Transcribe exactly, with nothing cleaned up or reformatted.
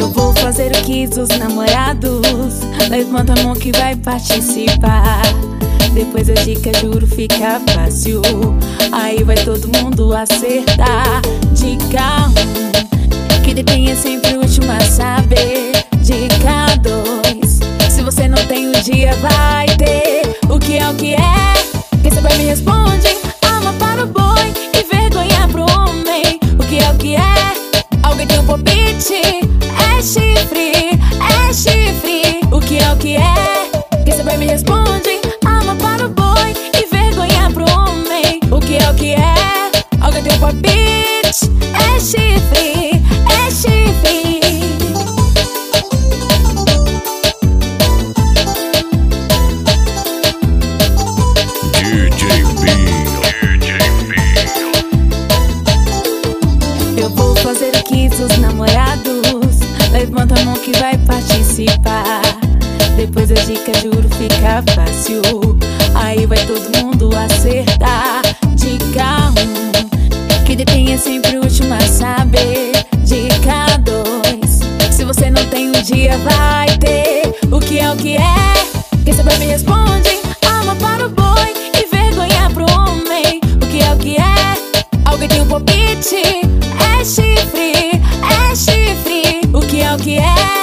Eu vou fazer o que os namorados. Levanta a mão que vai participar. Depois as dicas, juro, fica fácil. Aí vai todo mundo acertar. Dica um, que detém é sempre o último a saber. Dica dois, se você não tem, o dia vai ter. O que é o que é? Quem sabe me responde. Alma para o boi e vergonha pro homem. O que é o que é? Alguém tem um palpite? É chifre, é chifre. O que é o que é? Quem sabe me responde. Alma para o boi e vergonha pro homem. O que é o que é? Alguém tem um palpite? É chifre, é chifre. D J Bill, D J Bill. Eu vou fazer o que os namorados. Levanta a mão que vai participar. Depois as dicas, juro, fica fácil. Aí vai todo mundo acertar. Dica um, que detém é sempre o último a saber. Dica dois, se você não tem, um dia vai ter. O que é o que é? Quem sabe me responde. Alma para o boi e vergonha pro homem. O que é o que é? Alguém tem um palpite? É chifre, é chifre. O que é o que é?